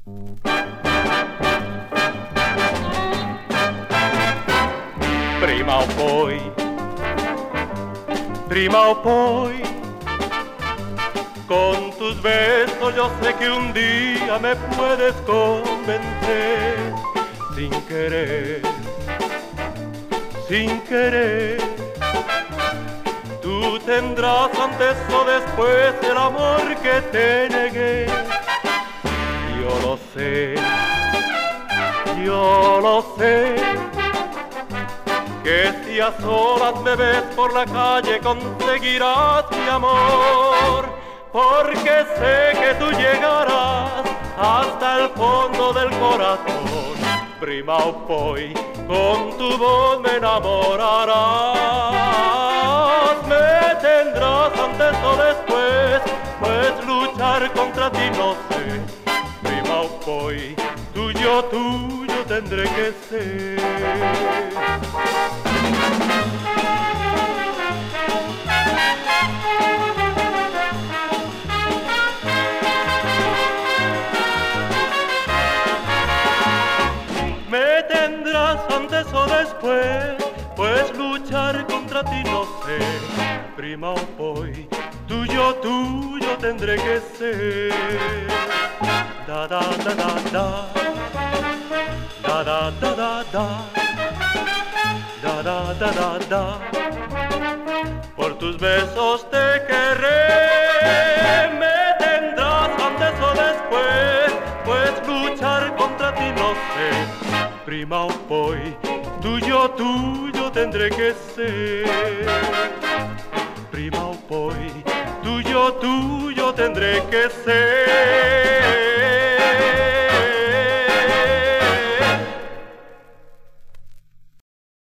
Prima o poi, con tus besos yo sé que un día me puedes convencer. Sin querer, tú tendrás antes o después el amor que te negué. Yo lo sé, que si a solas me ves por la calle conseguirás mi amor, porque sé que tú llegarás hasta el fondo del corazón. Prima o poi, con tu voz me enamorarás, me tendrás antes o después, pues luchar contra ti no sé. Prima o poi, tuyo tendré que ser. Me tendrás antes o después, pues luchar contra ti no sé. Prima o poi, tuyo tendré que ser. Da da da da da, da da da da da, da da da da da. Por tus besos te querré, me tendrás antes o después, pues luchar contra ti no sé. Prima o poi, tuyo tendré que ser. Prima o poi, tuyo tendré que ser.